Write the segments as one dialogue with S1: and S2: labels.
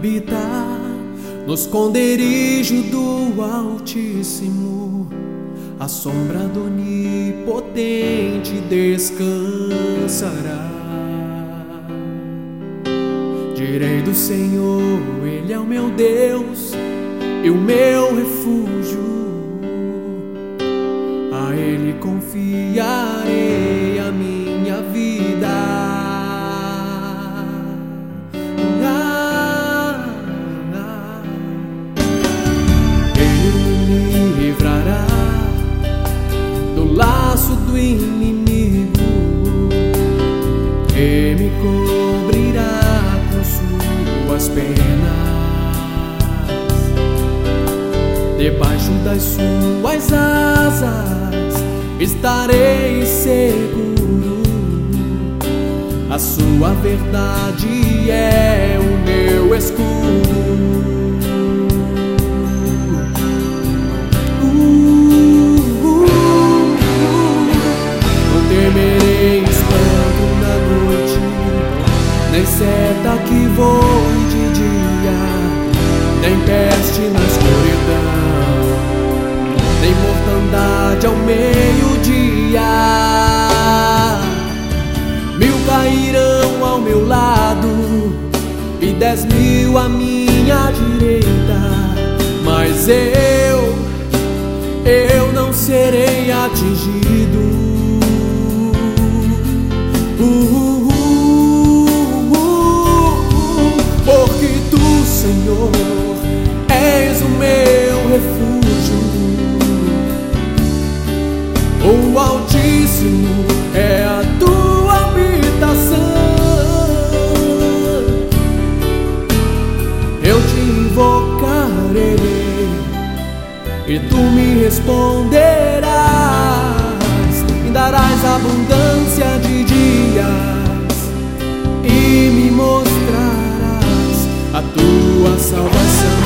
S1: habitar no esconderijo do Altíssimo, a sombra do Onipotente descansará. Direi do Senhor, Ele é o meu Deus e o meu refúgio, a Ele confiarei a minha vida. Ele me livrará do laço do inimigo e me cobrirá com suas penas. Debaixo das suas asas estarei seguro, a sua verdade é o meu escudo. Não temerei espanto na noite, nem seta que voe de dia, nem peste na escuridão, nem mortandade ao meio-dia. 1000 cairão ao meu lado e 10.000 à minha direita, mas eu não serei atingido. Porque tu, Senhor, és o meu refúgio, o Altíssimo é a tua habitação. Eu te invocarei e tu me responderás, me darás abundância de dias e me mostrarás a tua salvação.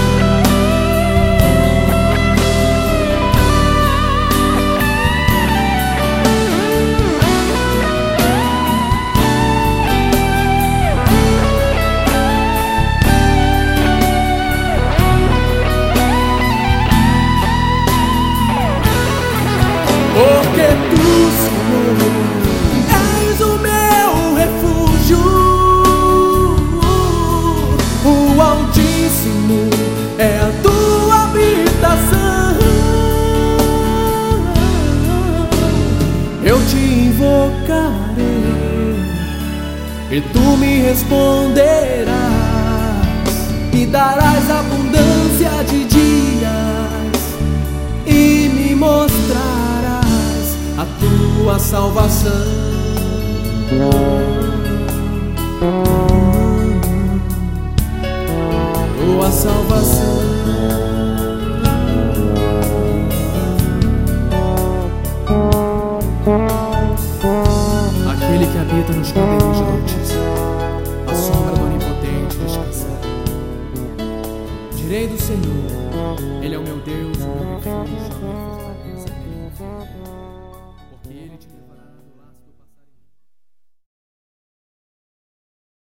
S1: Porque tu, Senhor, és o meu refúgio, o Altíssimo é a tua habitação. Eu te invocarei e tu me responderás, me darás abundância de dias e me mostrarás a tua salvação. Tua salvação. Aquele que habita no esconderijo do Altíssimo, a sombra do Onipotente descansará. Direi do Senhor, Ele é o meu Deus, o meu refúgio, a minha fortaleza.